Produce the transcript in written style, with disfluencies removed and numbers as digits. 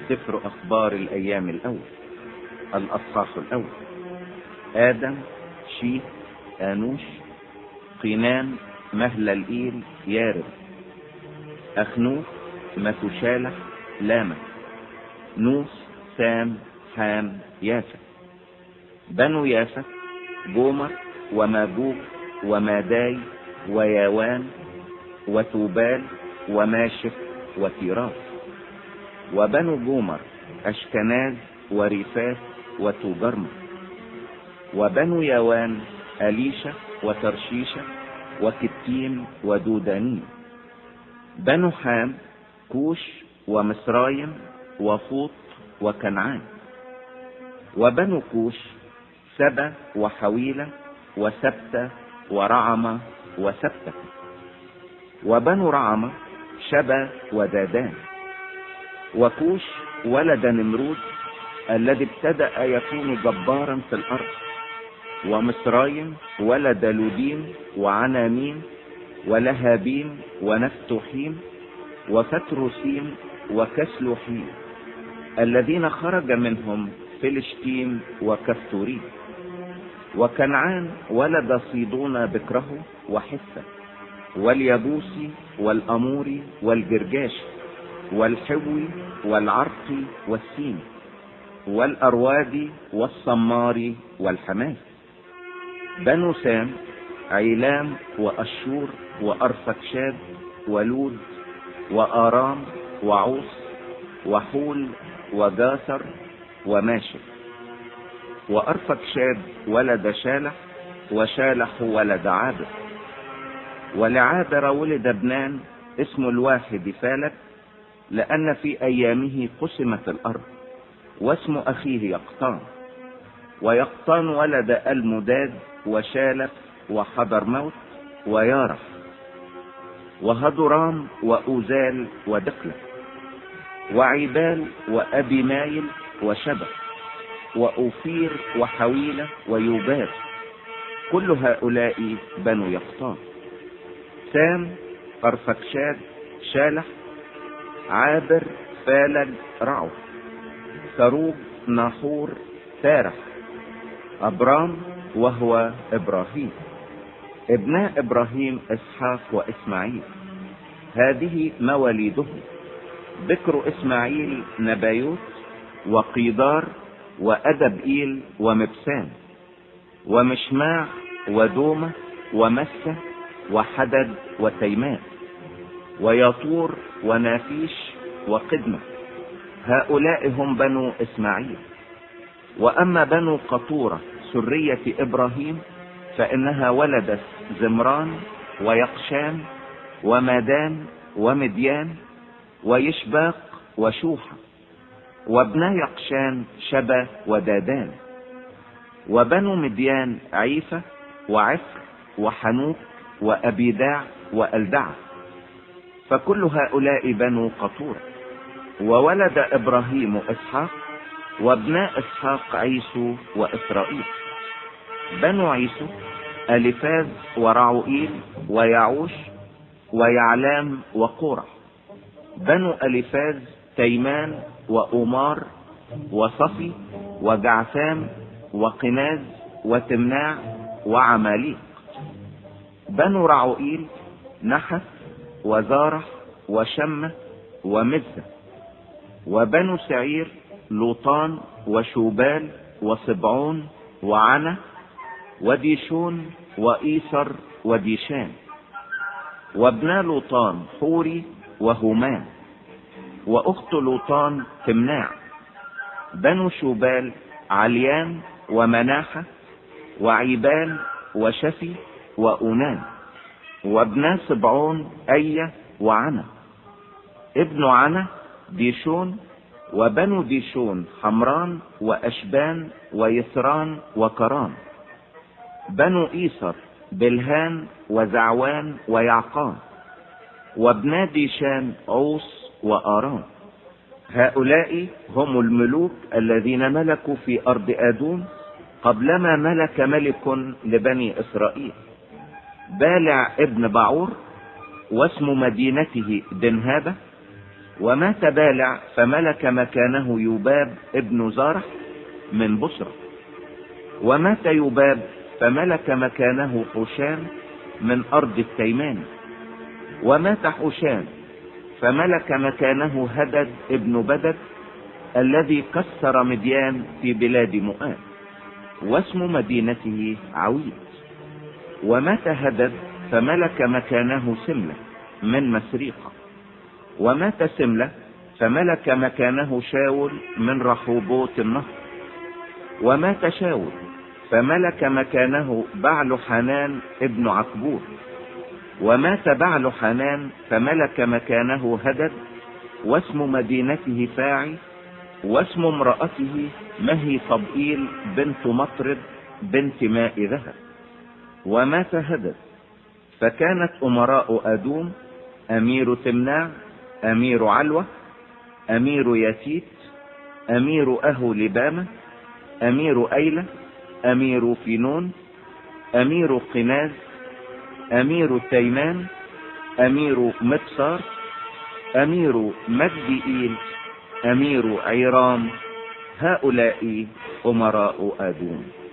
سفر أخبار الأيام الأول، الأصحاح الأول. آدم، شيث، آنوش، قينان، مهللئيل، يارب، أخنوخ، مثوشالح، لامك، نوح، سام، حام، يافت. بنو يافت: جومر وماجوج وماداي وياوان وتوبال وماشف وتيراث. وبنو جومر: أشكناز وريفاث وتوجرم. وبنو ياوان: أليشة وترشيشة وكتيم ودودانيم. بنو حام: كوش ومصرايم وفوط وكنعان. وبنو كوش: سبا وحويلة وسبتة ورعمة وسبتة. وبنو رعمة: شبا ودادان. وكوش ولد نمرود الذي ابتدأ يكون جبارا في الأرض. ومصرايم ولد لوديم وعناميم ولهابيم ونفتوحيم وفتروسيم وكسلوحيم، الذين خرج منهم فلسطين وكفتوريم. وكنعان ولد صيدون بكره وحثة واليبوسي والأموري والجرجاشي والحوي والعرقي والسيني والأروادي والصماري والحماس. بنو سام: عيلام وأشور وأرفكشاد ولود وآرام وعوص وحول وجاثر وماشف. وأرفكشاد ولد شالح، وشالح ولد عابر. ولعابر ولد ابنان، اسم الواحد فالك، لأن في أيامه قسمت الأرض، واسم أخيه يقطان. ويقطان ولد المداد وشالف وحضرموت ويارح وهدرام وأوزال ودقلة وعيبال وأبي مايل وشبه وأوفير وحويلة ويوبال. كل هؤلاء بنو يقطان. سام: أرفكشاد، شالح، عابر، فالج، رعو، سروج، ناحور، تارح، أبرام وهو إبراهيم. ابناء إبراهيم: إسحاق وإسماعيل. هذه مواليدهم: بكر إسماعيل نبايوت وقيدار وأدبئيل ومبسام ومشماع ودومة ومسة وحدد وتيمان ويطور ونافيش وقدمة. هؤلاء هم بنو إسماعيل. وأما بنو قطورة سرية إبراهيم فإنها ولدت زمران ويقشان ومادان ومديان ويشباق وشوحة. وابنا يقشان: شبا ودادان. وبنو مديان: عيفة وعفر وحنوك وأبيداع وألدع. فكل هؤلاء بنو قطورة. وولد إبراهيم إسحاق، وابناء إسحاق عيسو وإسرائيل. بنو عيسو: ألفاز ورعوئيل ويعوش ويعلام وقورح. بنو ألفاز: تيمان وأمار وصفي وجعثام وقناز وتمناع وعماليق. بنو رعوئيل: نحس وزارح وشمة ومزة. وبنو سعير: لوطان وشوبال وصبعون وعنا وديشون وإيسر وديشان. وابنا لوطان: حوري وهومان. وأخت لوطان: تمناع. بنو شوبال: عليان ومناحة وعيبال وشفي وأونان. وابنا صبعون: أية وعنا. ابن عنا: ديشون. وبنو ديشون: حمران وأشبان ويسران وكران. بنو إيسر: بلهان وزعوان ويعقان. وابنا ديشان: عوص وآرام. هؤلاء هم الملوك الذين ملكوا في أرض آدوم قبلما ملك ملك لبني إسرائيل: بالع ابن بعور، واسم مدينته دنهابة، ومات بالع فملك مكانه يوباب ابن زارح من بصرة. ومات يوباب فملك مكانه حوشام من أرض التيمان. ومات حوشام فملك مكانه هدد ابن بدد الذي كسر مديان في بلاد مؤاب، واسم مدينته عويد. ومات هدد فملك مكانه سملة من مسريقة. ومات سملة فملك مكانه شاول من رحوبوت النهر. ومات شاول فملك مكانه بعل حنان ابن عكبور. ومات بعل حنان فملك مكانه هدد، واسم مدينته فاعي، واسم امرأته مهي طبئيل بنت مطرد بنت ماء ذهب. ومات هدد فكانت أمراء أدوم أمير تمناع، أمير علوة، أمير يتيت، أمير أهو لبامة، أمير أيلة، أمير فينون، أمير قناز، أمير تيمان، أمير مبصار، أمير مجدئيل، أمير عيرام. هؤلاء أمراء أدوم.